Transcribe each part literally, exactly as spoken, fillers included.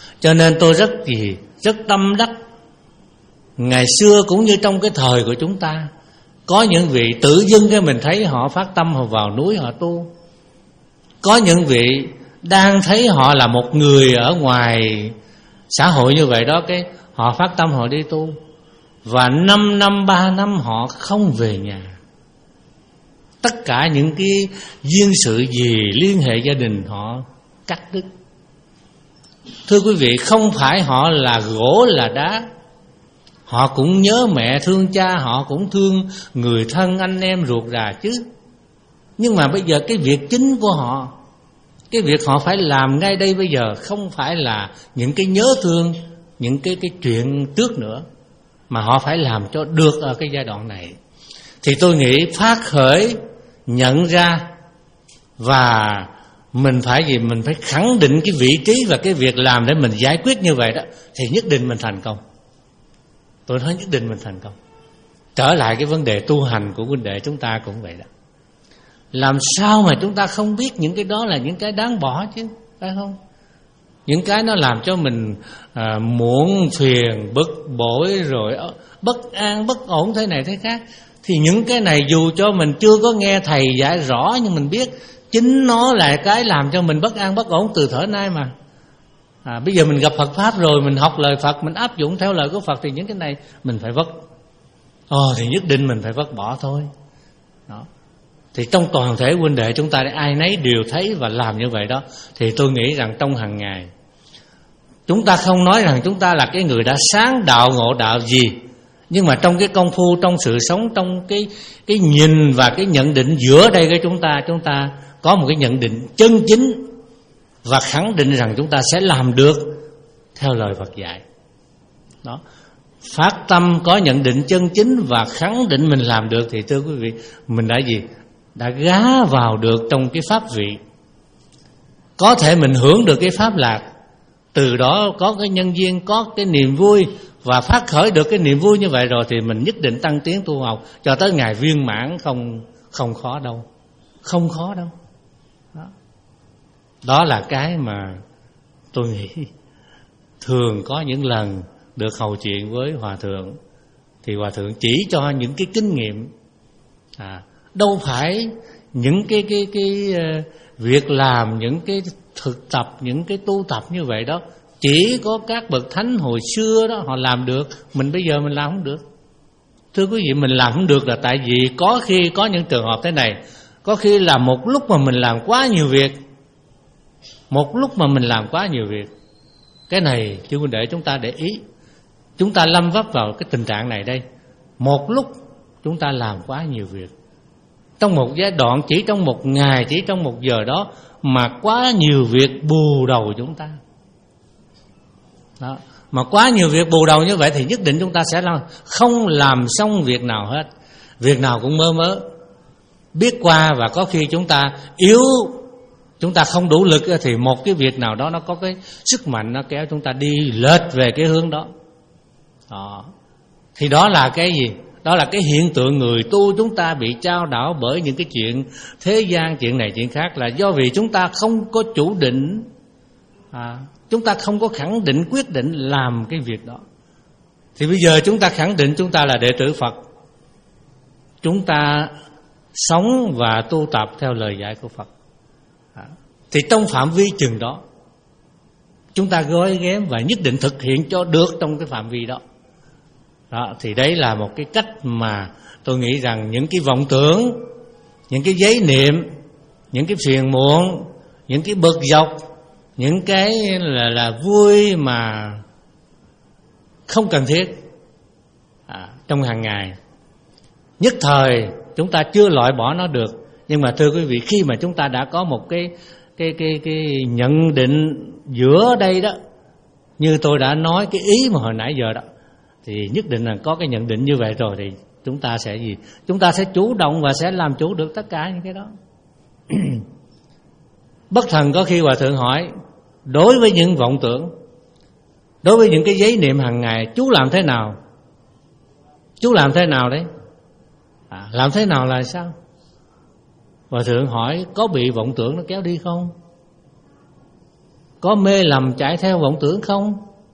Cho nên tôi rất gì rất tâm đắc. Ngày xưa cũng như trong cái thời của chúng ta, có những vị tự dưng cái mình thấy họ phát tâm họ vào núi họ tu. Có những vị đang thấy họ là một người ở ngoài xã hội như vậy đó, cái họ phát tâm họ đi tu. Và năm năm, ba năm họ không về nhà. Tất cả những cái duyên sự gì liên hệ gia đình họ cắt đứt. Thưa quý vị, không phải họ là gỗ là đá, họ cũng nhớ mẹ thương cha, họ cũng thương người thân anh em ruột rà chứ. Nhưng mà bây giờ cái việc chính của họ, cái việc họ phải làm ngay đây bây giờ, không phải là những cái nhớ thương, những cái, cái chuyện trước nữa, mà họ phải làm cho được ở cái giai đoạn này. Thì tôi nghĩ phát khởi, nhận ra, và mình phải gì? Mình phải khẳng định cái vị trí và cái việc làm để mình giải quyết như vậy đó, thì nhất định mình thành công. Tôi nói nhất định mình thành công. Trở lại cái vấn đề tu hành của huynh đệ chúng ta cũng vậy đó. Làm sao mà chúng ta không biết những cái đó là những cái đáng bỏ chứ, phải không? Những cái nó làm cho mình à, muộn phiền, bực bội, rồi bất an, bất ổn thế này thế khác. Thì những cái này dù cho mình chưa có nghe thầy giải rõ, nhưng mình biết chính nó là cái làm cho mình bất an, bất ổn từ thuở nay mà. À, bây giờ mình gặp Phật Pháp rồi, mình học lời Phật, mình áp dụng theo lời của Phật, thì những cái này mình phải vất. Ồ, thì nhất định mình phải vất bỏ thôi. Đó. Thì trong toàn thể huynh đệ chúng ta, ai nấy đều thấy và làm như vậy đó. Thì tôi nghĩ rằng trong hàng ngày, chúng ta không nói rằng chúng ta là cái người đã sáng đạo ngộ đạo gì, nhưng mà trong cái công phu, trong sự sống, trong cái cái nhìn và cái nhận định giữa đây cái chúng ta, chúng ta có một cái nhận định chân chính và khẳng định rằng chúng ta sẽ làm được theo lời Phật dạy. Đó. Phát tâm có nhận định chân chính và khẳng định mình làm được, thì thưa quý vị, mình đã gì? Đã gá vào được trong cái pháp vị. Có thể mình hưởng được cái pháp lạc, từ đó có cái nhân duyên, có cái niềm vui, và phát khởi được cái niềm vui như vậy rồi, thì mình nhất định tăng tiến tu học cho tới ngày viên mãn, không không khó đâu. Không khó đâu. Đó. Đó là cái mà tôi nghĩ thường có những lần được hầu chuyện với Hòa Thượng, thì Hòa Thượng chỉ cho những cái kinh nghiệm. À, đâu phải những cái cái cái uh, việc làm, những cái thực tập, những cái tu tập như vậy đó chỉ có các bậc thánh hồi xưa đó họ làm được, mình bây giờ mình làm không được. Thưa quý vị, mình làm không được là tại vì có khi có những trường hợp thế này, có khi là một lúc mà mình làm quá nhiều việc, một lúc mà mình làm quá nhiều việc. Cái này chứ huynh đệ chúng ta để ý, chúng ta lâm vấp vào cái tình trạng này đây. Một lúc chúng ta làm quá nhiều việc, trong một giai đoạn, chỉ trong một ngày, chỉ trong một giờ đó mà quá nhiều việc bù đầu chúng ta. Đó. Mà quá nhiều việc bù đầu như vậy thì nhất định chúng ta sẽ làm, không làm xong việc nào hết. Việc nào cũng mơ mớ, biết qua, và có khi chúng ta yếu, chúng ta không đủ lực, thì một cái việc nào đó nó có cái sức mạnh nó kéo chúng ta đi lệch về cái hướng đó. Đó. Thì đó là cái gì? Đó là cái hiện tượng người tu chúng ta bị chao đảo bởi những cái chuyện thế gian, chuyện này chuyện khác, là do vì chúng ta không có chủ định, à, chúng ta không có khẳng định, quyết định làm cái việc đó. Thì bây giờ chúng ta khẳng định chúng ta là đệ tử Phật, chúng ta sống và tu tập theo lời dạy của Phật, à, thì trong phạm vi chừng đó chúng ta gói ghém và nhất định thực hiện cho được trong cái phạm vi đó. Đó, thì đấy là một cái cách mà tôi nghĩ rằng những cái vọng tưởng, những cái giấy niệm, những cái phiền muộn, những cái bực dọc, những cái là, là vui mà không cần thiết, à, trong hàng ngày, nhất thời chúng ta chưa loại bỏ nó được. Nhưng mà thưa quý vị, khi mà chúng ta đã có một cái cái cái cái nhận định giữa đây đó, như tôi đã nói cái ý mà hồi nãy giờ đó, thì nhất định là có cái nhận định như vậy rồi, thì chúng ta sẽ gì? Chúng ta sẽ chủ động và sẽ làm chủ được tất cả những cái đó. Bất thần có khi Hòa Thượng hỏi, đối với những vọng tưởng, đối với những cái giấy niệm hàng ngày, chú làm thế nào? Chú làm thế nào đấy? À, làm thế nào là sao? Hòa Thượng hỏi, có bị vọng tưởng nó kéo đi không? có mê lầm chạy theo vọng tưởng không?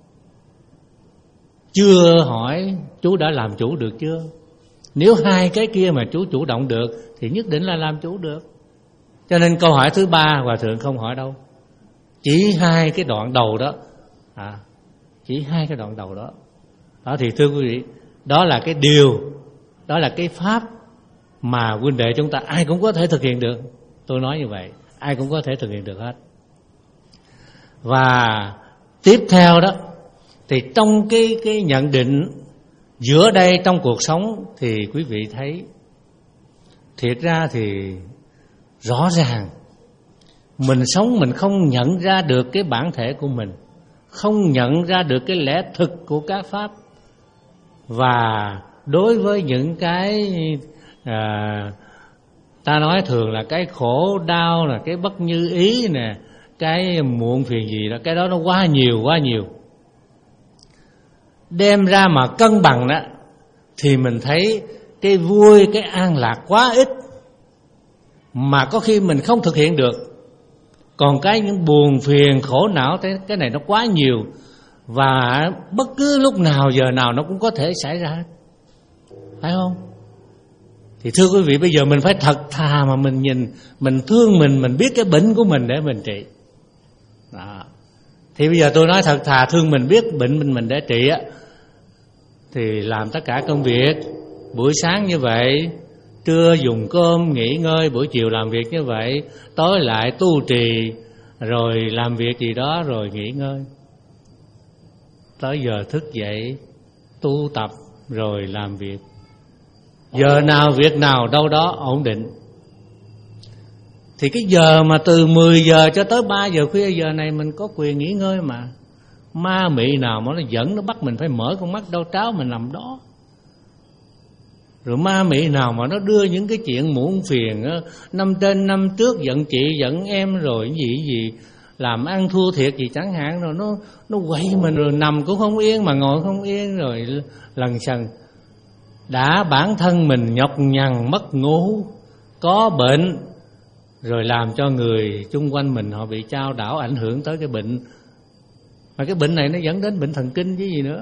Chưa hỏi chú đã làm chủ được chưa? Nếu hai cái kia mà chú chủ động được thì nhất định là làm chủ được. Cho nên câu hỏi thứ ba Hòa Thượng không hỏi đâu, chỉ hai cái đoạn đầu đó, à, chỉ hai cái đoạn đầu đó. Đó thì thưa quý vị, đó là cái điều, đó là cái pháp mà huynh đệ chúng ta ai cũng có thể thực hiện được. Tôi nói như vậy, ai cũng có thể thực hiện được hết. Và tiếp theo đó thì trong cái cái nhận định giữa đây trong cuộc sống thì quý vị thấy thiệt ra thì rõ ràng mình sống mình không nhận ra được cái bản thể của mình, không nhận ra được cái lẽ thực của các pháp. Và đối với những cái à, ta nói thường là cái khổ đau, là cái bất như ý nè, cái muộn phiền gì đó, cái đó nó quá nhiều quá nhiều. Đem ra mà cân bằng đó thì mình thấy cái vui, cái an lạc quá ít, mà có khi mình không thực hiện được. Còn cái những buồn phiền khổ não, cái, cái này nó quá nhiều, và bất cứ lúc nào giờ nào nó cũng có thể xảy ra, phải không? Thì thưa quý vị, bây giờ mình phải thật thà mà mình nhìn, mình thương mình, mình biết cái bệnh của mình để mình trị. Đó. Thì bây giờ tôi nói thật thà thương mình, biết bệnh mình mình để trị á, thì làm tất cả công việc. Buổi sáng như vậy, trưa dùng cơm nghỉ ngơi, buổi chiều làm việc như vậy, tối lại tu trì, rồi làm việc gì đó rồi nghỉ ngơi. Tới giờ thức dậy tu tập rồi làm việc. Giờ nào việc nào đâu đó ổn định. Thì cái giờ mà từ mười giờ cho tới ba giờ khuya, giờ này mình có quyền nghỉ ngơi mà. Ma mị nào mà nó dẫn, nó bắt mình phải mở con mắt đau tráo mình nằm đó. Rồi ma mị nào mà nó đưa những cái chuyện muộn phiền đó, năm trên năm trước giận chị giận em rồi gì gì, làm ăn thua thiệt gì chẳng hạn, rồi nó nó quậy mình, rồi nằm cũng không yên mà ngồi không yên, rồi lần sần. Đã bản thân mình nhọc nhằn mất ngủ, có bệnh, rồi làm cho người chung quanh mình họ bị chao đảo, ảnh hưởng tới cái bệnh. Mà cái bệnh này nó dẫn đến bệnh thần kinh chứ gì nữa.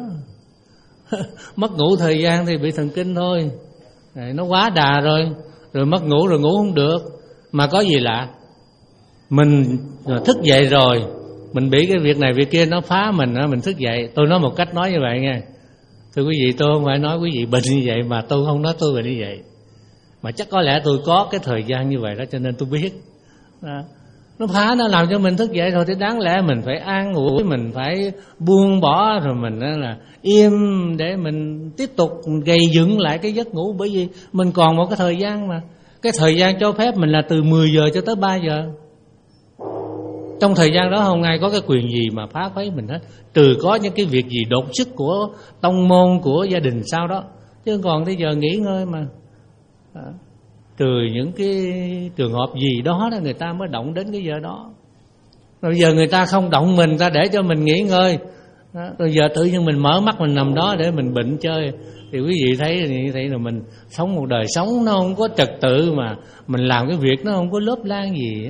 Mất ngủ thời gian thì bị thần kinh thôi, nó quá đà rồi. Rồi mất ngủ rồi ngủ không được. Mà có gì lạ, mình thức dậy rồi, mình bị cái việc này việc kia nó phá mình, mình thức dậy. Tôi nói một cách nói như vậy nghe. Thưa quý vị, tôi không phải nói quý vị bệnh như vậy, mà tôi không nói tôi bệnh như vậy. Mà chắc có lẽ tôi có cái thời gian như vậy đó, cho nên tôi biết. Đó. Nó phá, nó làm cho mình thức dậy rồi, thì đáng lẽ mình phải an ủi, mình phải buông bỏ, rồi mình là im để mình tiếp tục gây dựng lại cái giấc ngủ. Bởi vì mình còn một cái thời gian mà. Cái thời gian cho phép mình là từ mười giờ cho tới ba giờ. Trong thời gian đó không ai có cái quyền gì mà phá phấy mình hết, trừ có những cái việc gì đột xuất của tông môn, của gia đình sau đó. Chứ còn tới giờ nghỉ ngơi mà. Đó. Trừ những cái trường hợp gì đó đó người ta mới động đến cái giờ đó. Rồi giờ người ta không động mình, ta để cho mình nghỉ ngơi. Đó. Rồi giờ tự nhiên mình mở mắt mình nằm đó để mình bệnh chơi. Thì quý vị thấy như thế là mình sống một đời sống nó không có trật tự, mà mình làm cái việc nó không có lớp lan gì.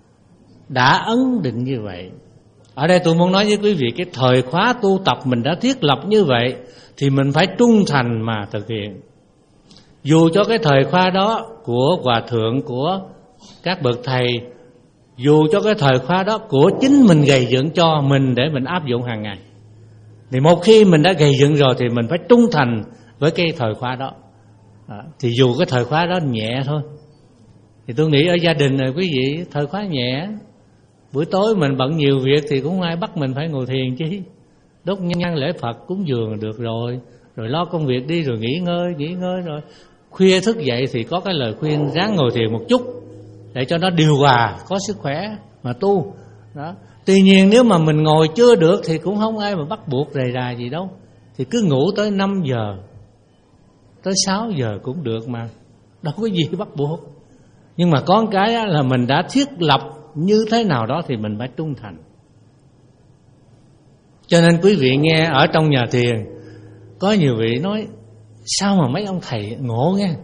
Đã ấn định như vậy. Ở đây tôi muốn nói với quý vị, cái thời khóa tu tập mình đã thiết lập như vậy thì mình phải trung thành mà thực hiện. Dù cho cái thời khóa đó của hòa thượng, của các bậc thầy, dù cho cái thời khóa đó của chính mình gây dựng cho mình để mình áp dụng hàng ngày, thì một khi mình đã gây dựng rồi thì mình phải trung thành với cái thời khóa đó. Đó. Thì dù cái thời khóa đó nhẹ thôi, thì tôi nghĩ ở gia đình này quý vị, thời khóa nhẹ, buổi tối mình bận nhiều việc thì cũng không ai bắt mình phải ngồi thiền chứ. Đốt nhang lễ Phật cúng dường được rồi, rồi lo công việc đi, rồi nghỉ ngơi, nghỉ ngơi rồi khuya thức dậy thì có cái lời khuyên ráng ngồi thiền một chút để cho nó điều hòa, có sức khỏe mà tu. Đó. Tuy nhiên nếu mà mình ngồi chưa được thì cũng không ai mà bắt buộc rầy rà gì đâu. Thì cứ ngủ tới năm giờ, tới sáu giờ cũng được mà, đâu có gì bắt buộc. Nhưng mà có cái là mình đã thiết lập như thế nào đó thì mình phải trung thành. Cho nên quý vị nghe ở trong nhà thiền, có nhiều vị nói sao mà mấy ông thầy ngộ nghe,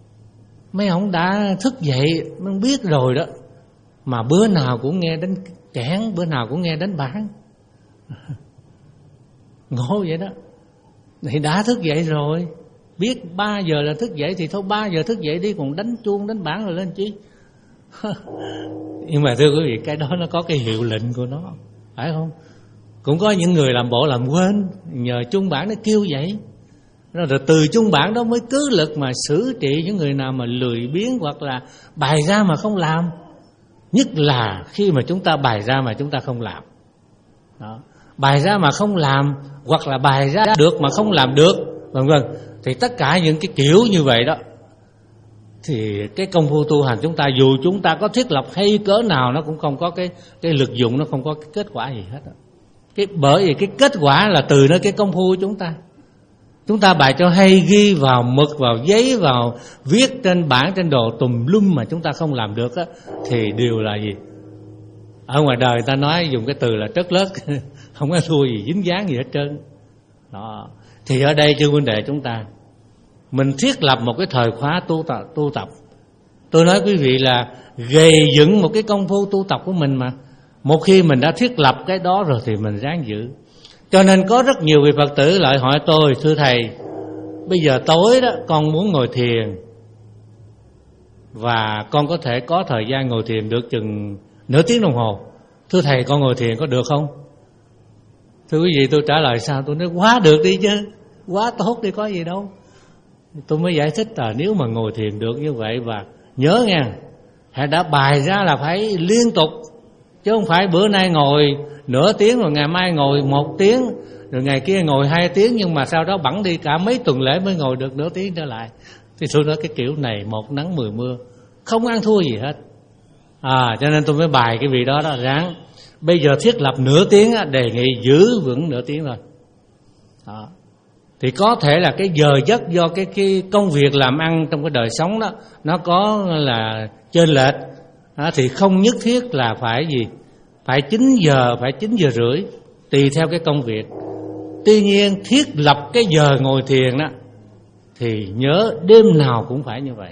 mấy ông đã thức dậy, mới biết rồi đó, mà bữa nào cũng nghe đến Kẻn bữa nào cũng nghe đánh bảng. Ngộ vậy đó. Thì đã thức dậy rồi, biết ba giờ là thức dậy thì thôi ba giờ thức dậy đi, còn đánh chuông đánh bảng rồi lên chi. Nhưng mà thưa quý vị, cái đó nó có cái hiệu lệnh của nó, phải không? Cũng có những người làm bộ làm quên, nhờ chuông bảng nó kêu vậy. Rồi từ chuông bảng đó mới cứ lực mà xử trị những người nào mà lười biếng hoặc là bày ra mà không làm. Nhất là khi mà chúng ta bày ra mà chúng ta không làm đó. Bày ra mà không làm, hoặc là bày ra được mà không làm được, vân vân. Thì tất cả những cái kiểu như vậy đó, thì cái công phu tu hành chúng ta, dù chúng ta có thiết lập hay cỡ nào, nó cũng không có cái cái lực dụng, nó không có cái kết quả gì hết đó. Cái bởi vì cái kết quả là từ nơi cái công phu của chúng ta. Chúng ta bài cho hay, ghi vào mực, vào giấy, vào viết trên bảng, trên đồ tùm lum mà chúng ta không làm được á, thì đều là gì? Ở ngoài đời ta nói dùng cái từ là trớt lớt, không có thua gì, dính dáng gì hết trơn đó. Thì ở đây chư huynh đệ chúng ta, mình thiết lập một cái thời khóa tu tập, tu tập. Tôi nói quý vị là gầy dựng một cái công phu tu tập của mình mà. Một khi mình đã thiết lập cái đó rồi thì mình ráng giữ. Cho nên có rất nhiều vị Phật tử lại hỏi tôi: thưa thầy, bây giờ tối đó con muốn ngồi thiền, và con có thể có thời gian ngồi thiền được chừng nửa tiếng đồng hồ. Thưa thầy, con ngồi thiền có được không? Thưa quý vị, tôi trả lời sao? Tôi nói quá được đi chứ, quá tốt đi, có gì đâu. Tôi mới giải thích là nếu mà ngồi thiền được như vậy, và nhớ nha, hãy đã bài ra là phải liên tục, chứ không phải bữa nay ngồi nửa tiếng rồi ngày mai ngồi một tiếng, rồi ngày kia ngồi hai tiếng, nhưng mà sau đó bẵng đi cả mấy tuần lễ mới ngồi được nửa tiếng trở lại. Thì tôi nói cái kiểu này một nắng mười mưa, không ăn thua gì hết. À, cho nên tôi mới bài cái vị đó đó, ráng bây giờ thiết lập nửa tiếng á, đề nghị giữ vững nửa tiếng thôi. Đó. Thì có thể là cái giờ giấc do cái cái công việc làm ăn trong cái đời sống đó nó có là chênh lệch, đó, thì không nhất thiết là phải gì phải chín giờ, phải chín giờ rưỡi, tùy theo cái công việc. Tuy nhiên thiết lập cái giờ ngồi thiền đó thì nhớ đêm nào cũng phải như vậy.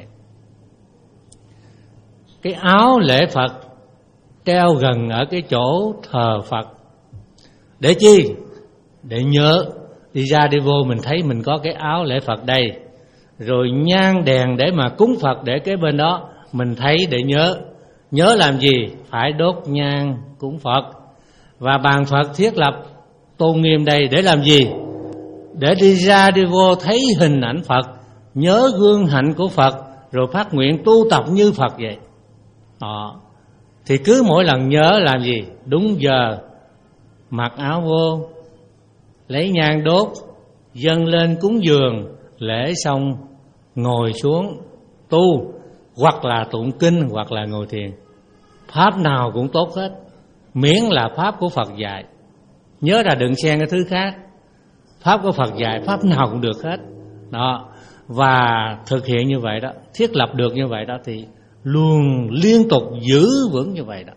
Cái áo lễ Phật treo gần ở cái chỗ thờ Phật. Để chi? Để nhớ đi ra đi vô mình thấy mình có cái áo lễ Phật đây, rồi nhang đèn để mà cúng Phật để kế bên đó, mình thấy để nhớ. Nhớ làm gì? Phải đốt nhang cúng Phật. Và bàn Phật thiết lập tôn nghiêm đây để làm gì? Để đi ra đi vô thấy hình ảnh Phật, nhớ gương hạnh của Phật, rồi phát nguyện tu tập như Phật vậy. Đó. Thì cứ mỗi lần nhớ làm gì? Đúng giờ mặc áo vô, lấy nhang đốt, dâng lên cúng dường, lễ xong ngồi xuống tu, hoặc là tụng kinh, hoặc là ngồi thiền. Pháp nào cũng tốt hết, miễn là pháp của Phật dạy. Nhớ là đừng xen cái thứ khác. Pháp của Phật dạy, pháp nào cũng được hết. Đó. Và thực hiện như vậy đó, thiết lập được như vậy đó, thì luôn liên tục giữ vững như vậy đó.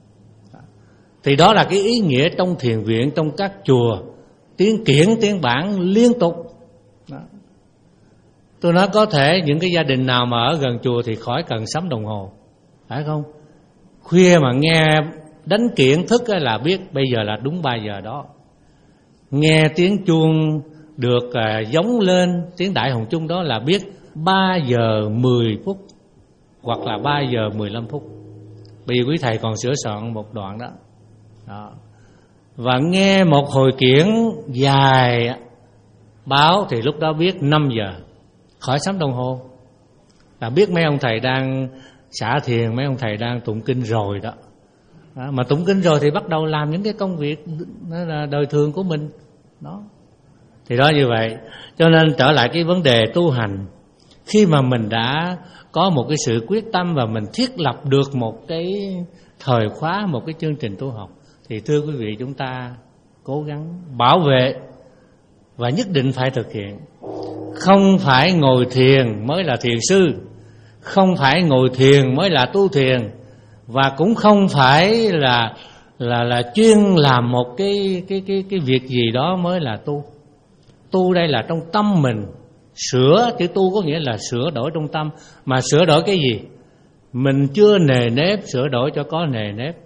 Thì đó là cái ý nghĩa trong thiền viện, trong các chùa, tiếng kiển, tiếng bản liên tục đó. Tôi nói có thể những cái gia đình nào mà ở gần chùa thì khỏi cần sắm đồng hồ, phải không? Khuya mà nghe đánh kiển thức là biết bây giờ là đúng ba giờ đó. Nghe tiếng chuông được uh, giống lên, tiếng đại hồng chung đó là biết ba giờ mười phút, hoặc là ba giờ mười lăm phút. Bây giờ quý thầy còn sửa soạn một đoạn đó. Đó. Và nghe một hồi kiển dài báo thì lúc đó biết năm giờ, khỏi sắm đồng hồ, là biết mấy ông thầy đang xả thiền, mấy ông thầy đang tụng kinh rồi đó. Đó. Mà tụng kinh rồi thì bắt đầu làm những cái công việc đó là đời thường của mình đó. Thì đó như vậy. Cho nên trở lại cái vấn đề tu hành, khi mà mình đã có một cái sự quyết tâm và mình thiết lập được một cái thời khóa, một cái chương trình tu học, thì thưa quý vị, chúng ta cố gắng bảo vệ và nhất định phải thực hiện. Không phải ngồi thiền mới là thiền sư, không phải ngồi thiền mới là tu thiền, và cũng không phải là là là chuyên làm một cái cái cái cái việc gì đó mới là tu. Tu đây là trong tâm mình. Sửa, chữ tu có nghĩa là sửa đổi trong tâm. Mà sửa đổi cái gì? Mình chưa nề nếp, sửa đổi cho có nề nếp.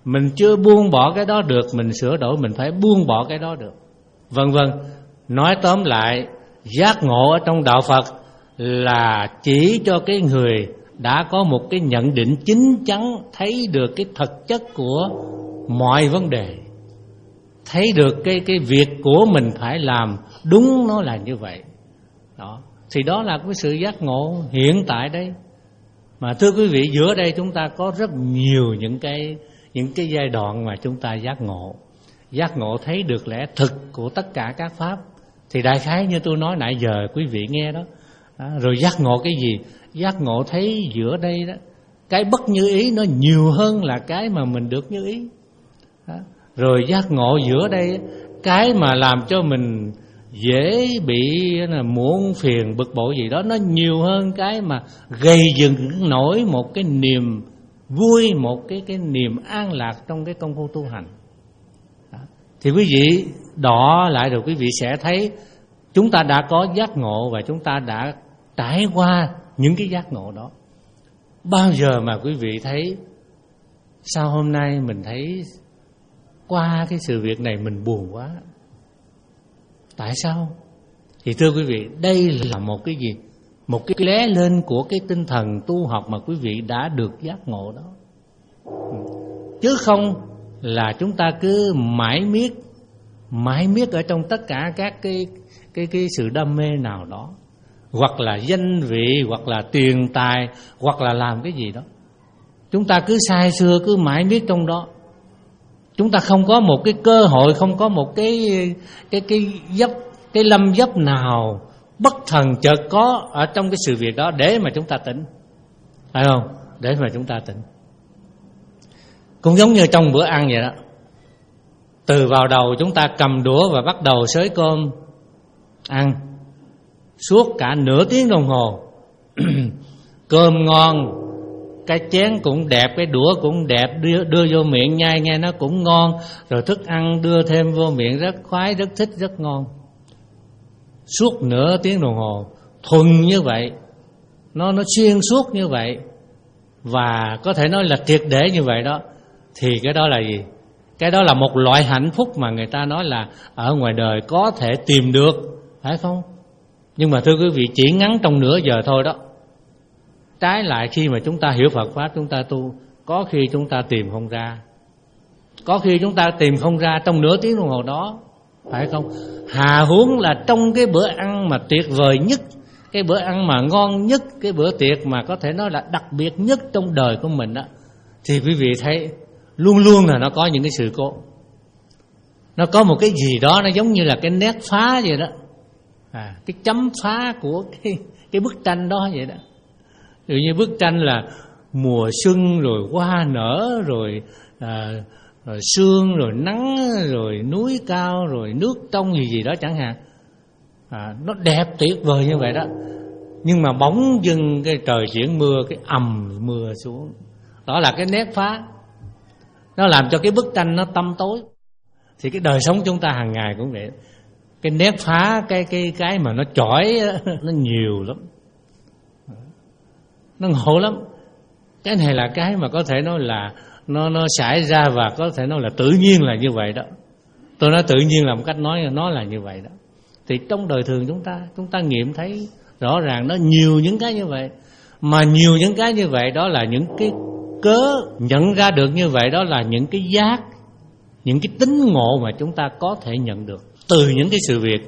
mình chưa buông bỏ cái đó được, mình sửa đổi, mình phải buông bỏ cái đó được, vân vân. Nói tóm lại, giác ngộ ở trong đạo Phật là chỉ cho cái người đã có một cái nhận định chín chắn, thấy được cái thực chất của mọi vấn đề, thấy được cái cái việc của mình phải làm đúng nó là như vậy. Đó, thì đó là cái sự giác ngộ hiện tại đây. Mà thưa quý vị, giữa đây chúng ta có rất nhiều những cái những cái giai đoạn mà chúng ta giác ngộ. Giác ngộ thấy được lẽ thực của tất cả các pháp. Thì đại khái như tôi nói nãy giờ quý vị nghe đó. đó. Rồi giác ngộ cái gì? Giác ngộ thấy giữa đây đó, cái bất như ý nó nhiều hơn là cái mà mình được như ý. Đó. Rồi giác ngộ giữa đây, cái mà làm cho mình dễ bị là muộn phiền bực bội gì đó nó nhiều hơn cái mà gây dựng nổi một cái niềm vui, một cái cái niềm an lạc trong cái công phu tu hành. Đó. Thì quý vị đọ lại rồi quý vị sẽ thấy chúng ta đã có giác ngộ và chúng ta đã trải qua những cái giác ngộ đó. Bao giờ mà quý vị thấy sao hôm nay mình thấy qua cái sự việc này mình buồn quá? Tại sao? Thì thưa quý vị, đây là một cái gì? Một cái lóe lên của cái tinh thần tu học mà quý vị đã được giác ngộ đó. Chứ không là chúng ta cứ mãi miết mãi miết ở trong tất cả các cái cái cái sự đam mê nào đó, hoặc là danh vị, hoặc là tiền tài, hoặc là làm cái gì đó. Chúng ta cứ say sưa, cứ mãi miết trong đó. Chúng ta không có một cái cơ hội, không có một cái cái cái dấp, cái lâm dấp nào bất thần chợt có ở trong cái sự việc đó để mà chúng ta tỉnh, phải không? Để mà chúng ta tỉnh. Cũng giống như trong bữa ăn vậy đó. Từ vào đầu chúng ta cầm đũa và bắt đầu xới cơm ăn suốt cả nửa tiếng đồng hồ. Cơm ngon, cái chén cũng đẹp, cái đũa cũng đẹp, đưa, đưa vô miệng nhai nghe nó cũng ngon. Rồi thức ăn đưa thêm vô miệng rất khoái, rất thích, rất ngon. Suốt nửa tiếng đồng hồ thuần như vậy, Nó nó xuyên suốt như vậy, và có thể nói là triệt để như vậy đó. Thì cái đó là gì? Cái đó là một loại hạnh phúc mà người ta nói là ở ngoài đời có thể tìm được, phải không? Nhưng mà thưa quý vị, chỉ ngắn trong nửa giờ thôi đó. Trái lại khi mà chúng ta hiểu Phật Pháp, chúng ta tu, có khi chúng ta tìm không ra. Có khi chúng ta tìm không ra trong nửa tiếng đồng hồ đó, phải không? Hà huống là trong cái bữa ăn mà tuyệt vời nhất, cái bữa ăn mà ngon nhất, cái bữa tiệc mà có thể nói là đặc biệt nhất trong đời của mình đó, thì quý vị thấy luôn luôn là nó có những cái sự cố. Nó có một cái gì đó nó giống như là cái nét phá vậy đó, à, cái chấm phá của cái, cái bức tranh đó vậy đó. Ví dụ như bức tranh là mùa xuân rồi hoa nở rồi, à, rồi sương rồi nắng rồi núi cao rồi nước trong gì gì đó chẳng hạn, à, nó đẹp tuyệt vời như vậy đó. Nhưng mà bỗng dưng cái trời chuyển mưa, cái ầm mưa xuống, đó là cái nét phá, nó làm cho cái bức tranh nó tăm tối. Thì cái đời sống chúng ta hàng ngày cũng vậy, cái nét phá, cái cái cái mà nó chói nó nhiều lắm, nó ngộ lắm. Cái này là cái mà có thể nói là nó nó xảy ra và có thể nói là tự nhiên là như vậy đó. Tôi nói tự nhiên là một cách nói nó là như vậy đó. Thì trong đời thường chúng ta chúng ta nghiệm thấy rõ ràng nó nhiều những cái như vậy. Mà nhiều những cái như vậy đó là những cái cớ nhận ra được như vậy, đó là những cái giác, những cái tính ngộ mà chúng ta có thể nhận được từ những cái sự việc,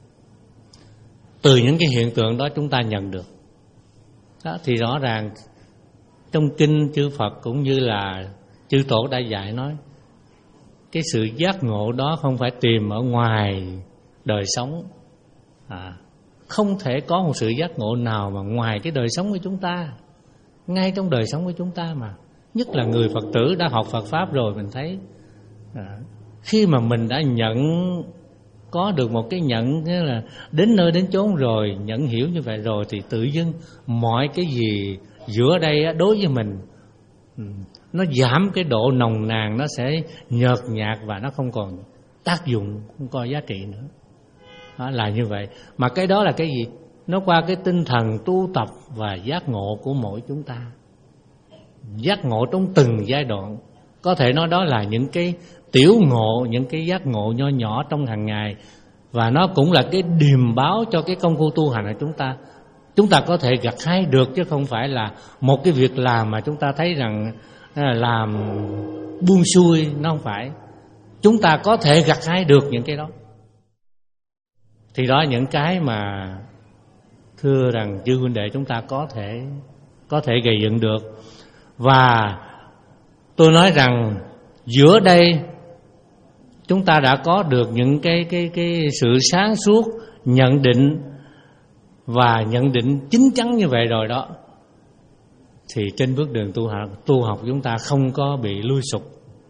từ những cái hiện tượng đó chúng ta nhận được. Đó, thì rõ ràng trong kinh chư Phật cũng như là chư Tổ đã dạy nói, cái sự giác ngộ đó không phải tìm ở ngoài đời sống, à, không thể có một sự giác ngộ nào mà ngoài cái đời sống của chúng ta, ngay trong đời sống của chúng ta mà. Nhất là người Phật tử đã học Phật Pháp rồi, mình thấy à, khi mà mình đã nhận, có được một cái nhận, nghĩa là đến nơi đến chốn rồi, nhận hiểu như vậy rồi, thì tự dưng mọi cái gì giữa đây đối với mình nó giảm cái độ nồng nàn, nó sẽ nhợt nhạt và nó không còn tác dụng, không có giá trị nữa. Đó là như vậy. Mà cái đó là cái gì? Nó qua cái tinh thần tu tập và giác ngộ của mỗi chúng ta. Giác ngộ trong từng giai đoạn, Có thể nói đó là những cái tiểu ngộ, những cái giác ngộ nho nhỏ trong hàng ngày. Và nó cũng là cái điềm báo cho cái công phu tu hành của chúng ta. Chúng ta có thể gặt hái được, chứ không phải là một cái việc làm mà chúng ta thấy rằng làm buông xuôi. Nó không phải. Chúng ta có thể gặt hái được những cái đó. Thì đó những cái mà thưa rằng chư huynh đệ chúng ta có thể có thể gây dựng được. Và tôi nói rằng giữa đây chúng ta đã có được những cái cái cái sự sáng suốt nhận định và nhận định chín chắn như vậy rồi đó, thì trên bước đường tu học tu học chúng ta không có bị lui sụp,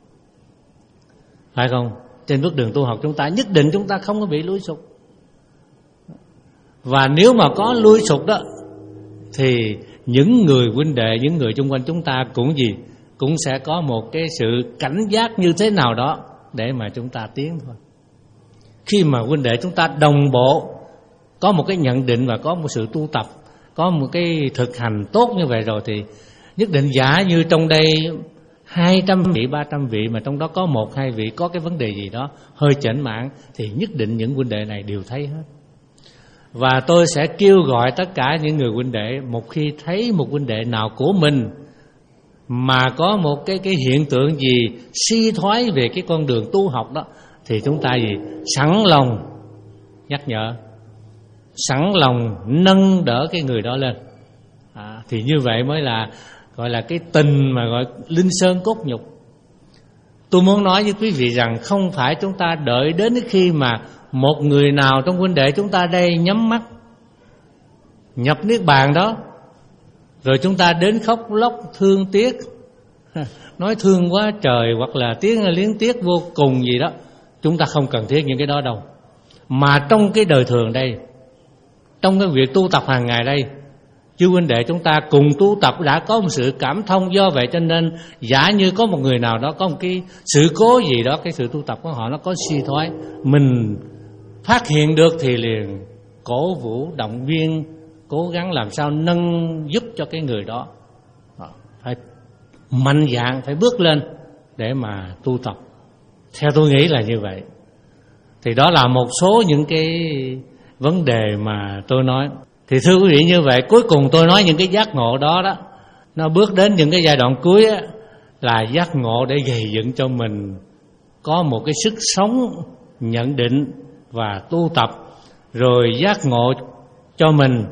phải không? Trên bước đường tu học chúng ta nhất định chúng ta không có bị lui sụp. Và nếu mà có lui sụp đó thì những người huynh đệ, những người chung quanh chúng ta cũng gì cũng sẽ có một cái sự cảnh giác như thế nào đó để mà chúng ta tiến thôi. Khi mà huynh đệ chúng ta đồng bộ, có một cái nhận định và có một sự tu tập, có một cái thực hành tốt như vậy rồi, thì nhất định giả như trong đây hai trăm vị, ba trăm vị mà trong đó có một hai vị có cái vấn đề gì đó hơi chểnh mảng, thì nhất định những huynh đệ này đều thấy hết. Và tôi sẽ kêu gọi tất cả những người huynh đệ, một khi thấy một huynh đệ nào của mình mà có một cái cái hiện tượng gì suy thoái về cái con đường tu học đó, thì chúng ta gì sẵn lòng nhắc nhở, sẵn lòng nâng đỡ cái người đó lên. À, thì như vậy mới là gọi là cái tình mà gọi linh sơn cốt nhục. Tôi muốn nói với quý vị rằng không phải chúng ta đợi đến khi mà một người nào trong huynh đệ chúng ta đây nhắm mắt nhập niết bàn đó, rồi chúng ta đến khóc lóc thương tiếc, nói thương quá trời, hoặc là tiếng liếng tiếc vô cùng gì đó. Chúng ta không cần thiết những cái đó đâu. Mà trong cái đời thường đây, trong cái việc tu tập hàng ngày đây, chư huynh đệ chúng ta cùng tu tập đã có một sự cảm thông. Do vậy cho nên giả như có một người nào đó có một cái sự cố gì đó, cái sự tu tập của họ nó có suy thoái, mình phát hiện được thì liền cổ vũ động viên, cố gắng làm sao nâng giúp cho cái người đó phải mạnh dạn, phải bước lên để mà tu tập. Theo tôi nghĩ là như vậy. Thì đó là một số những cái vấn đề mà tôi nói. Thì thưa quý vị, như vậy cuối cùng tôi nói những cái giác ngộ đó đó, nó bước đến những cái giai đoạn cuối á, là giác ngộ để gây dựng cho mình có một cái sức sống nhận định và tu tập, rồi giác ngộ cho mình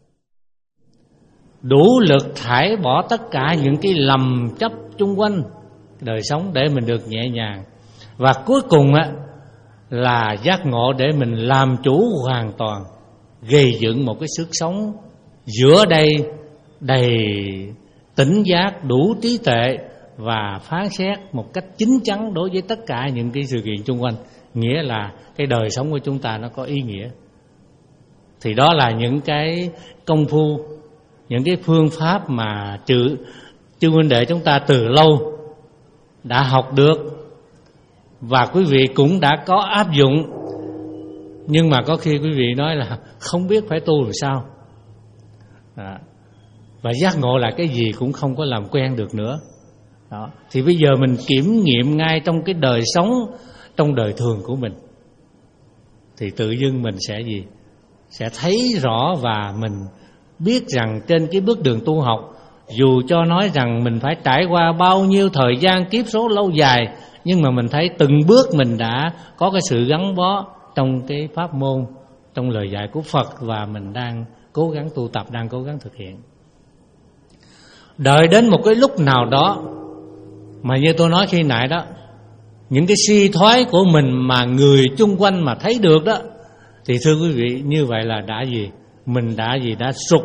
đủ lực thải bỏ tất cả những cái lầm chấp chung quanh đời sống để mình được nhẹ nhàng. Và cuối cùng á là giác ngộ để mình làm chủ hoàn toàn, gây dựng một cái sức sống giữa đây đầy tỉnh giác, đủ trí tuệ và phán xét một cách chín chắn đối với tất cả những cái sự kiện chung quanh. Nghĩa là cái đời sống của chúng ta nó có ý nghĩa. Thì đó là những cái công phu, những cái phương pháp mà chư chư huynh đệ chúng ta từ lâu đã học được, và quý vị cũng đã có áp dụng. Nhưng mà có khi quý vị nói là không biết phải tu làm sao, à, và giác ngộ là cái gì cũng không có làm quen được nữa đó. Thì bây giờ mình kiểm nghiệm ngay trong cái đời sống, trong đời thường của mình, thì tự dưng mình sẽ gì sẽ thấy rõ. Và mình biết rằng trên cái bước đường tu học, dù cho nói rằng mình phải trải qua bao nhiêu thời gian kiếp số lâu dài, nhưng mà mình thấy từng bước mình đã có cái sự gắn bó trong cái pháp môn, trong lời dạy của Phật, và mình đang cố gắng tu tập, đang cố gắng thực hiện. Đợi đến một cái lúc nào đó mà như tôi nói khi nãy đó, những cái suy thoái của mình mà người chung quanh mà thấy được đó, thì thưa quý vị, như vậy là đã gì? Mình đã gì? Đã sụp.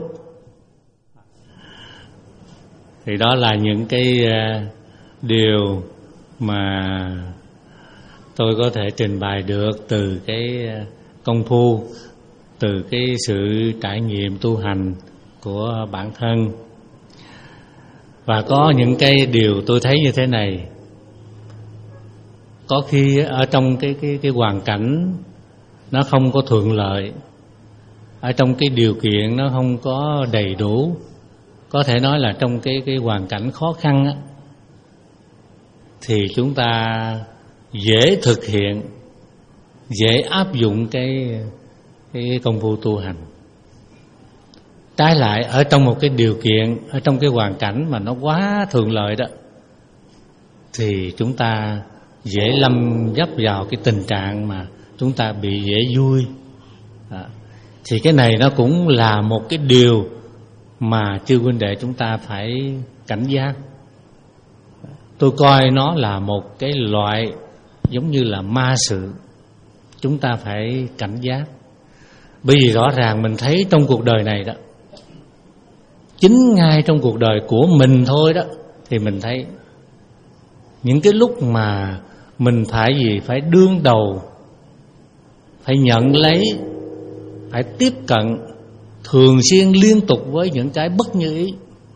Thì đó là những cái uh, điều mà tôi có thể trình bày được từ cái công phu, từ cái sự trải nghiệm tu hành của bản thân. Và có những cái điều tôi thấy như thế này, có khi ở trong cái cái cái hoàn cảnh nó không có thuận lợi, ở trong cái điều kiện nó không có đầy đủ, có thể nói là trong cái cái hoàn cảnh khó khăn á, thì chúng ta dễ thực hiện, dễ áp dụng cái, cái công phu tu hành. Trái lại ở trong một cái điều kiện, ở trong cái hoàn cảnh mà nó quá thuận lợi đó, thì chúng ta dễ lâm dấp vào cái tình trạng mà chúng ta bị dễ vui. À, thì cái này nó cũng là một cái điều mà chư huynh đệ chúng ta phải cảnh giác. Tôi coi nó là một cái loại giống như là ma sự, chúng ta phải cảnh giác. Bởi vì rõ ràng mình thấy trong cuộc đời này đó, chính ngay trong cuộc đời của mình thôi đó, thì mình thấy những cái lúc mà mình phải gì, phải đương đầu, phải nhận lấy, phải tiếp cận thường xuyên liên tục với những cái bất như ý,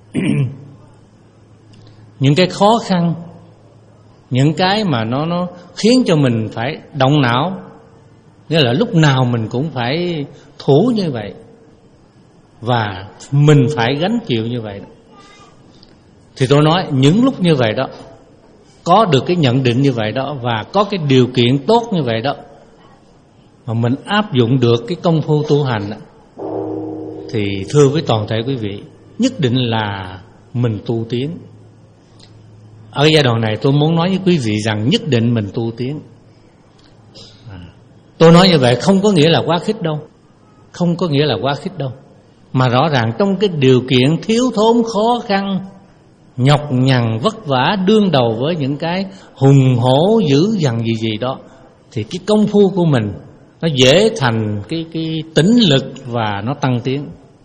những cái khó khăn, những cái mà nó nó khiến cho mình phải động não, nghĩa là lúc nào mình cũng phải thủ như vậy và mình phải gánh chịu như vậy. Thì tôi nói những lúc như vậy đó, có được cái nhận định như vậy đó và có cái điều kiện tốt như vậy đó, mà mình áp dụng được cái công phu tu hành đó, thì thưa với toàn thể quý vị, nhất định là mình tu tiến. Ở giai đoạn này tôi muốn nói với quý vị rằng nhất định mình tu tiến. à, Tôi nói như vậy không có nghĩa là quá khích đâu, không có nghĩa là quá khích đâu, mà rõ ràng trong cái điều kiện thiếu thốn khó khăn, nhọc nhằn vất vả, đương đầu với những cái hùng hổ dữ dằn gì gì đó, thì cái công phu của mình nó dễ thành cái, cái tĩnh lực và nó tăng tiến.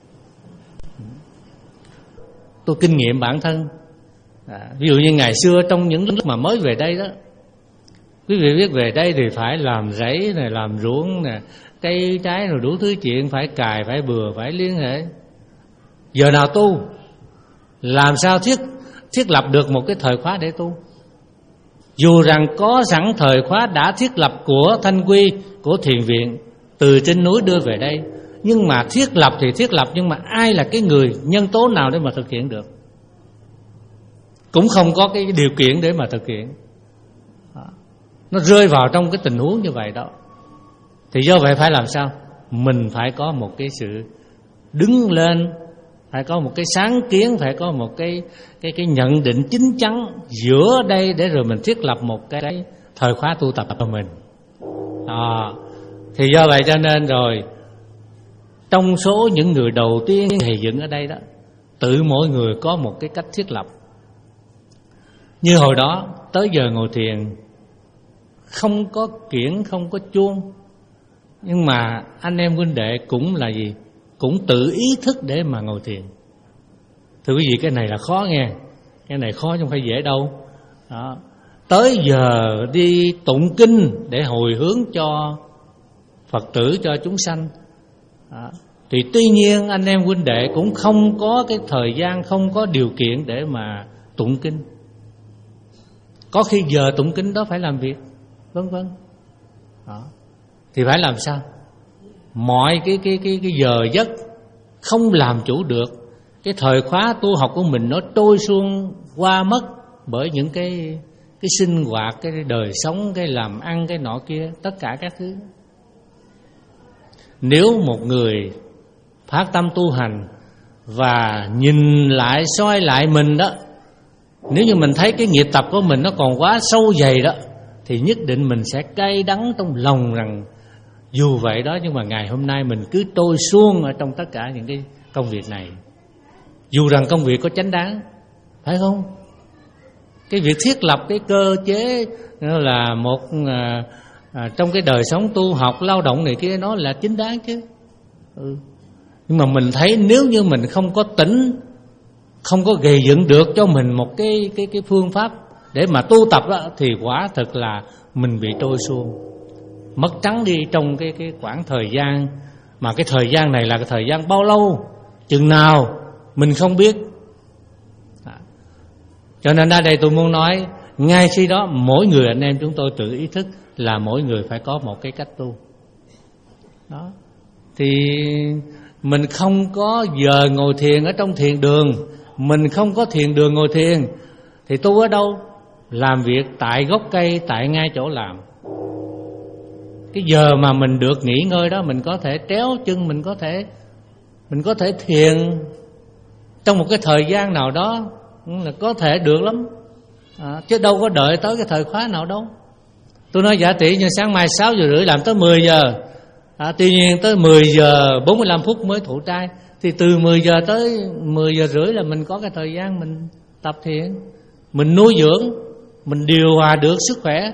Tôi kinh nghiệm bản thân. À, ví dụ như ngày xưa trong những lúc mà mới về đây đó, quý vị biết về đây thì phải làm rẫy này, làm ruộng nè, cây trái rồi đủ thứ chuyện, phải cài, phải bừa, phải liên hệ. Giờ nào tu, làm sao thiết thiết lập được một cái thời khóa để tu? Dù rằng có sẵn thời khóa đã thiết lập của Thanh Quy, của thiền viện từ trên núi đưa về đây, nhưng mà thiết lập thì thiết lập, nhưng mà ai là cái người, nhân tố nào để mà thực hiện được? Cũng không có cái điều kiện để mà thực hiện. Nó rơi vào trong cái tình huống như vậy đó. Thì do vậy phải làm sao? Mình phải có một cái sự đứng lên, phải có một cái sáng kiến, phải có một cái cái cái nhận định chín chắn giữa đây, để rồi mình thiết lập một cái, cái thời khóa tu tập của mình. À, thì do vậy cho nên rồi trong số những người đầu tiên gây dựng ở đây đó, tự mỗi người có một cái cách thiết lập. Như hồi đó tới giờ ngồi thiền không có kiển, không có chuông, nhưng mà anh em huynh đệ cũng là gì? Cũng tự ý thức để mà ngồi thiền. Thưa quý vị, cái này là khó nghe, cái này khó chứ không phải dễ đâu đó. Tới giờ đi tụng kinh để hồi hướng cho Phật tử, cho chúng sanh đó. Thì tuy nhiên anh em huynh đệ cũng không có cái thời gian, không có điều kiện để mà tụng kinh. Có khi giờ tụng kinh đó phải làm việc, vân vân. Đó. Thì phải làm sao? Mọi cái cái cái cái giờ giấc không làm chủ được, cái thời khóa tu học của mình nó trôi xuông qua mất bởi những cái cái sinh hoạt, cái đời sống, cái làm ăn, cái nọ kia, tất cả các thứ. Nếu một người phát tâm tu hành và nhìn lại, soi lại mình đó, nếu như mình thấy cái nghiệp tập của mình nó còn quá sâu dày đó, thì nhất định mình sẽ cay đắng trong lòng rằng dù vậy đó, nhưng mà ngày hôm nay mình cứ trôi xuông ở trong tất cả những cái công việc này, dù rằng công việc có chánh đáng, phải không? Cái việc thiết lập cái cơ chế là một à, à, trong cái đời sống tu học, lao động này kia, nó là chính đáng chứ. Ừ. Nhưng mà mình thấy nếu như mình không có tỉnh, không có gây dựng được cho mình một cái cái cái phương pháp để mà tu tập đó, thì quả thực là mình bị trôi xuông, mất trắng đi trong cái cái khoảng thời gian, mà cái thời gian này là cái thời gian bao lâu, chừng nào mình không biết. À. Cho nên ở đây tôi muốn nói, ngay khi đó mỗi người anh em chúng tôi tự ý thức là mỗi người phải có một cái cách tu. Đó. Thì mình không có giờ ngồi thiền ở trong thiền đường, mình không có thiền đường ngồi thiền, thì tu ở đâu? làm việc tại gốc cây, tại ngay chỗ làm. Cái giờ mà mình được nghỉ ngơi đó, mình có thể tréo chân, mình có thể mình có thể thiền trong một cái thời gian nào đó là có thể được lắm, à, chứ đâu có đợi tới cái thời khóa nào đâu. Tôi nói giả tỷ như sáng mai sáu giờ rưỡi làm tới mười giờ, à, tuy nhiên tới mười giờ bốn mươi lăm phút mới thụ trai, thì từ mười giờ tới mười giờ rưỡi là mình có cái thời gian mình tập thiền, mình nuôi dưỡng, mình điều hòa được sức khỏe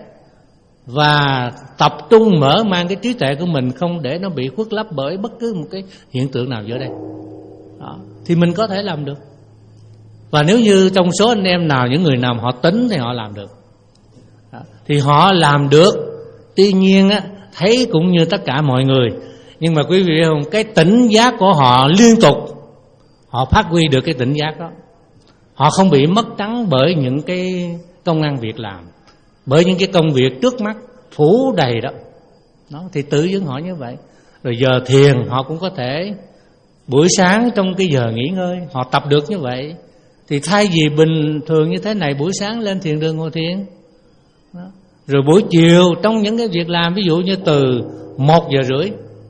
và tập trung mở mang cái trí tuệ của mình, không để nó bị khuất lấp bởi bất cứ một cái hiện tượng nào dưới đây. Đó, thì mình có thể làm được. Và nếu như trong số anh em nào, những người nào họ tính thì họ làm được. Đó, thì họ làm được. Tuy nhiên á, thấy cũng như tất cả mọi người, nhưng mà quý vị không, cái tỉnh giác của họ liên tục, họ phát huy được cái tỉnh giác đó. Họ không bị mất trắng bởi những cái công ăn việc làm, bởi những cái công việc trước mắt phủ đầy đó. Đó, thì tự dưng họ như vậy. Rồi giờ thiền họ cũng có thể buổi sáng trong cái giờ nghỉ ngơi họ tập được như vậy. Thì thay vì bình thường như thế này, buổi sáng lên thiền đường ngồi thiền. Đó. Rồi buổi chiều trong những cái việc làm, ví dụ như từ một giờ rưỡi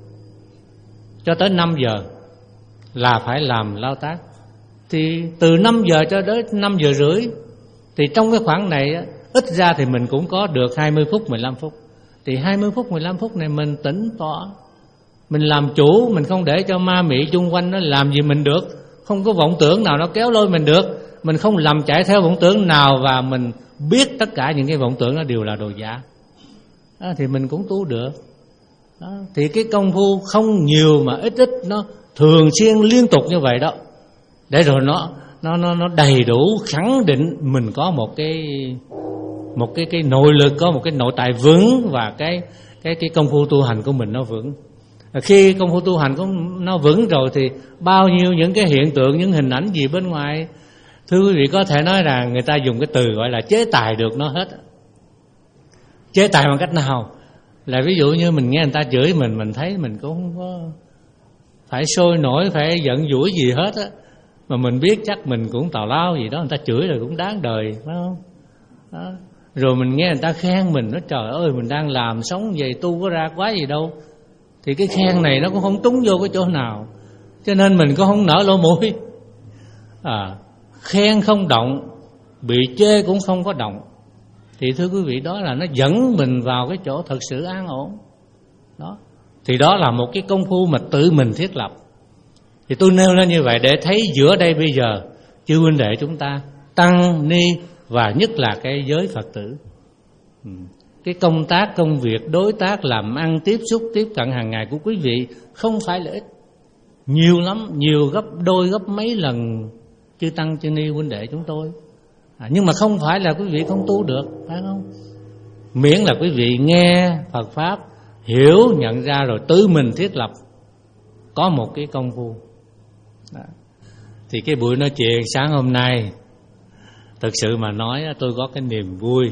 cho tới năm giờ là phải làm lao tác. Thì từ năm giờ cho đến năm giờ rưỡi, thì trong cái khoảng này ít ra thì mình cũng có được hai mươi phút, mười lăm phút. Thì hai mươi phút, mười lăm phút này mình tĩnh tọa, mình làm chủ, mình không để cho ma mị chung quanh nó làm gì mình được. Không có vọng tưởng nào nó kéo lôi mình được. Mình không làm chạy theo vọng tưởng nào, và mình biết tất cả những cái vọng tưởng đó đều là đồ giả. Đó, thì mình cũng tu được. Đó, thì cái công phu không nhiều mà ít ít, nó thường xuyên liên tục như vậy đó, để rồi nó nó nó nó đầy đủ khẳng định mình có một cái một cái cái nội lực, có một cái nội tại vững, và cái cái cái công phu tu hành của mình nó vững. Khi công phu tu hành của nó vững rồi thì bao nhiêu những cái hiện tượng, những hình ảnh gì bên ngoài, thưa quý vị, có thể nói rằng người ta dùng cái từ gọi là chế tài được nó hết. Chế tài bằng cách nào? Là ví dụ như mình nghe người ta chửi mình, mình thấy mình cũng không có phải sôi nổi, phải giận dỗi gì hết á, mà mình biết chắc mình cũng tào lao gì đó, người ta chửi rồi cũng đáng đời, phải không? Đó. Rồi mình nghe người ta khen mình, nói trời ơi mình đang làm sống vậy tu có ra quá gì đâu. Thì cái khen này nó cũng không trúng vô cái chỗ nào, cho nên mình cũng không nở lỗ mũi. À, khen không động, bị chê cũng không có động. Thì thưa quý vị, đó là nó dẫn mình vào cái chỗ thật sự an ổn. Đó. Thì đó là một cái công phu mà tự mình thiết lập. Thì tôi nêu ra như vậy để thấy giữa đây bây giờ chư huynh đệ chúng ta, tăng ni và nhất là cái giới Phật tử, cái công tác, công việc, đối tác, làm ăn, tiếp xúc, tiếp cận hàng ngày của quý vị không phải là ít, nhiều lắm, nhiều gấp đôi, gấp mấy lần chư tăng, chư ni huynh đệ chúng tôi. À, nhưng mà không phải là quý vị không tu được, phải không? Miễn là quý vị nghe Phật Pháp, hiểu, nhận ra rồi tự mình thiết lập, có một cái công phu. Đó. Thì cái buổi nói chuyện sáng hôm nay, thực sự mà nói tôi có cái niềm vui,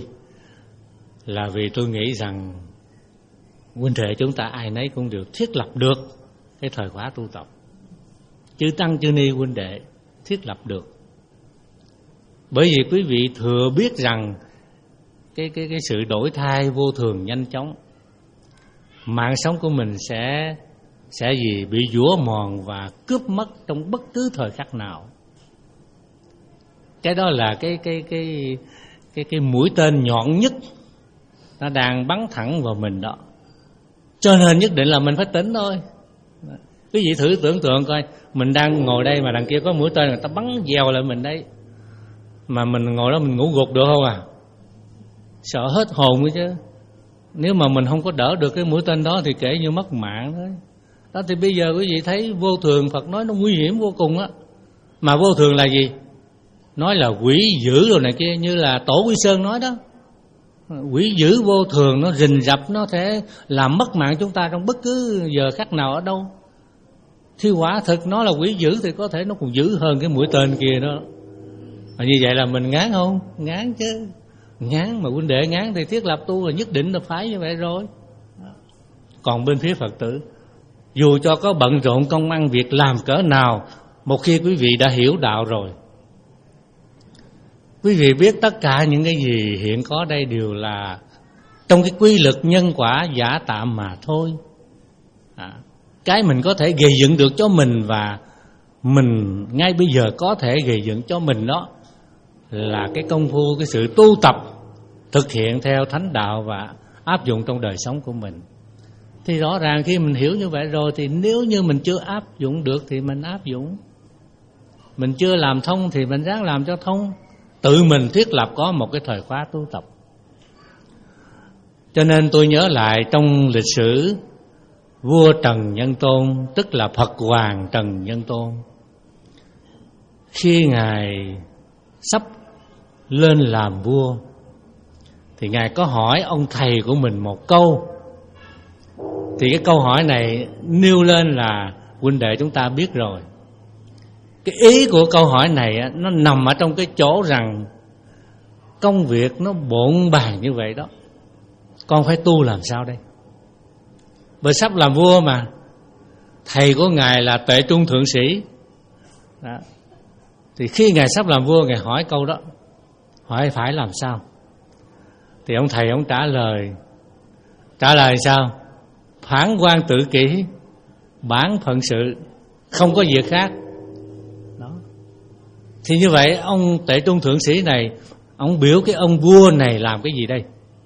là vì tôi nghĩ rằng huynh đệ chúng ta ai nấy cũng đều thiết lập được cái thời khóa tu tập. Chư tăng chư ni huynh đệ thiết lập được. Bởi vì quý vị thừa biết rằng cái cái cái sự đổi thay vô thường nhanh chóng, mạng sống của mình sẽ sẽ gì bị giũa mòn và cướp mất trong bất cứ thời khắc nào. Cái đó là cái cái cái cái cái mũi tên nhọn nhất nó đang bắn thẳng vào mình đó. Cho nên nhất định là mình phải tỉnh thôi. Quý vị thử tưởng tượng coi, mình đang ngồi đây mà đằng kia có mũi tên người ta bắn dèo lại mình đây, mà mình ngồi đó mình ngủ gục được không à? Sợ hết hồn ấy chứ. Nếu mà mình không có đỡ được cái mũi tên đó thì kể như mất mạng thôi. Đó, thì bây giờ quý vị thấy vô thường, Phật nói nó nguy hiểm vô cùng á. Mà vô thường là gì? Nói là quỷ dữ rồi này kia, như là Tổ Quy Sơn nói đó. Quỷ dữ vô thường nó rình rập, nó thể làm mất mạng chúng ta trong bất cứ giờ khắc nào ở đâu. Thì quả thực nó là quỷ dữ thì có thể nó còn dữ hơn cái mũi tên kia đó. Và như vậy là mình ngán không? Ngán chứ. Ngán, mà huynh đệ ngán thì thiết lập tu là nhất định là phải như vậy rồi. Còn bên phía Phật tử, dù cho có bận rộn công ăn việc làm cỡ nào, một khi quý vị đã hiểu đạo rồi Quý vị biết tất cả những cái gì hiện có đây đều là trong cái quy luật nhân quả giả tạm mà thôi. à, Cái mình có thể gây dựng được cho mình và mình ngay bây giờ có thể gây dựng cho mình, đó là cái công phu, cái sự tu tập thực hiện theo thánh đạo và áp dụng trong đời sống của mình. Thì rõ ràng khi mình hiểu như vậy rồi thì nếu như mình chưa áp dụng được thì mình áp dụng. Mình chưa làm thông thì mình ráng làm cho thông. Tự mình thiết lập có một cái thời khóa tu tập. Cho nên tôi nhớ lại trong lịch sử vua Trần Nhân Tôn, tức là Phật Hoàng Trần Nhân Tôn, khi Ngài sắp lên làm vua thì Ngài có hỏi ông thầy của mình một câu. Thì cái câu hỏi này nêu lên là huynh đệ chúng ta biết rồi. Cái ý của câu hỏi này nó nằm ở trong cái chỗ rằng công việc nó bộn bàng như vậy đó, con phải tu làm sao đây? Bởi sắp làm vua mà. Thầy của Ngài là Tệ Trung Thượng Sĩ đó. Thì khi Ngài sắp làm vua, Ngài hỏi câu đó, hỏi phải làm sao? Thì ông thầy ông trả lời. Trả lời sao? Phản quan tự kỷ, bản phận sự, không có việc khác đó. Thì như vậy ông Tệ Trung Thượng Sĩ này, ông biểu cái ông vua này làm cái gì đây?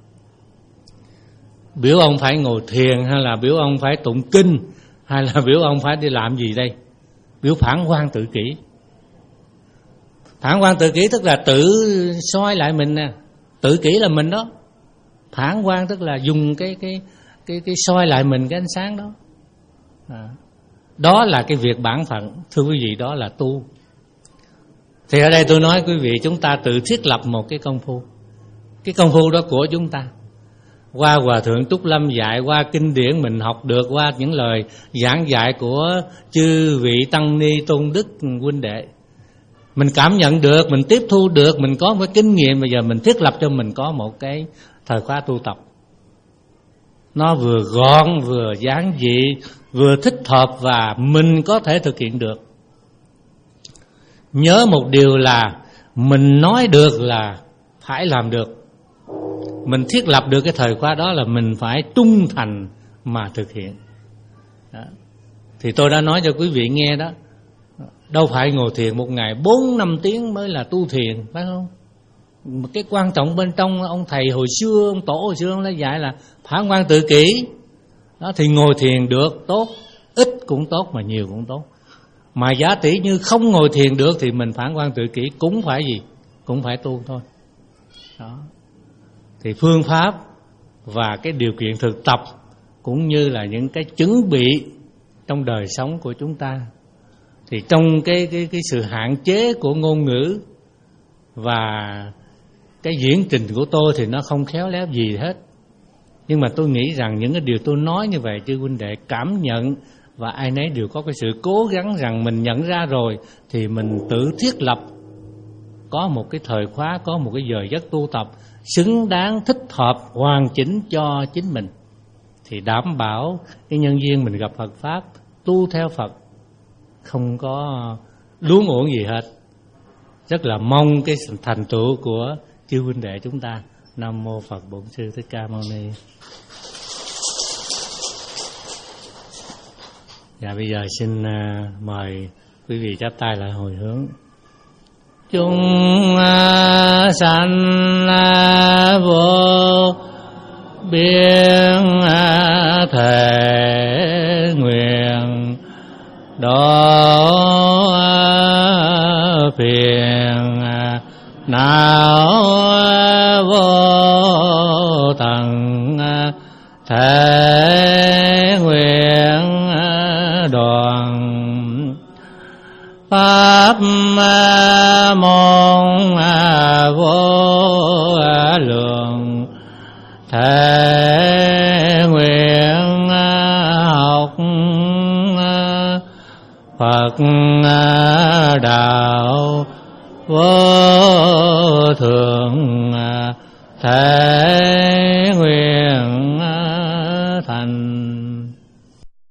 Biểu ông phải ngồi thiền, hay là biểu ông phải tụng kinh, hay là biểu ông phải đi làm gì đây? Biểu phản quan tự kỷ. Phản quan tự kỷ tức là tự soi lại mình nè. Tự kỷ là mình đó. Phản quan tức là dùng cái cái cái cái soi lại mình cái ánh sáng đó. À, đó là cái việc bản phận, thưa quý vị, đó là tu. Thì ở đây tôi nói quý vị, chúng ta tự thiết lập một cái công phu. Cái công phu đó của chúng ta, qua Hòa Thượng Túc Lâm dạy, qua kinh điển mình học được, qua những lời giảng dạy của chư vị tăng ni tôn đức huynh đệ, mình cảm nhận được, mình tiếp thu được, mình có một kinh nghiệm. Bây giờ mình thiết lập cho mình có một cái thời khóa tu tập, nó vừa gọn, vừa giản dị, vừa thích hợp và mình có thể thực hiện được. Nhớ một điều là mình nói được là phải làm được. Mình thiết lập được cái thời khóa đó là mình phải trung thành mà thực hiện đó. Thì tôi đã nói cho quý vị nghe đó, đâu phải ngồi thiền một ngày bốn năm tiếng mới là tu thiền, phải không? Mà cái quan trọng bên trong, ông thầy hồi xưa, ông tổ hồi xưa ông đã dạy là phản quan tự kỷ đó. Thì ngồi thiền được tốt, ít cũng tốt mà nhiều cũng tốt. Mà giả tỷ như không ngồi thiền được thì mình phản quan tự kỷ cũng phải gì? Cũng phải tu thôi đó. Thì phương pháp và cái điều kiện thực tập cũng như là những cái chuẩn bị trong đời sống của chúng ta, thì trong cái cái cái sự hạn chế của ngôn ngữ và cái diễn trình của tôi thì nó không khéo léo gì hết. Nhưng mà tôi nghĩ rằng những cái điều tôi nói như vậy, chư huynh đệ cảm nhận và ai nấy đều có cái sự cố gắng rằng mình nhận ra rồi thì mình tự thiết lập có một cái thời khóa, có một cái giờ giấc tu tập xứng đáng, thích hợp, hoàn chỉnh cho chính mình, thì đảm bảo cái nhân duyên mình gặp Phật Pháp, tu theo Phật không có luống uổng gì hết. Rất là mong cái thành tựu của chư huynh đệ chúng ta. Nam mô Phật Bổn Sư Thích Ca Mâu Ni. Dạ, bây giờ xin uh, mời quý vị chắp tay lại hồi hướng. Chúng uh, sanh uh, vô biên uh, thể nguyện đó uh, phiền uh, não uh, vô tận uh, thể nguyện uh, đoàn pháp uh, môn uh, vô uh, lượng thể nguyện uh, học uh, Phật uh, đạo vô thượng uh, thể nguyện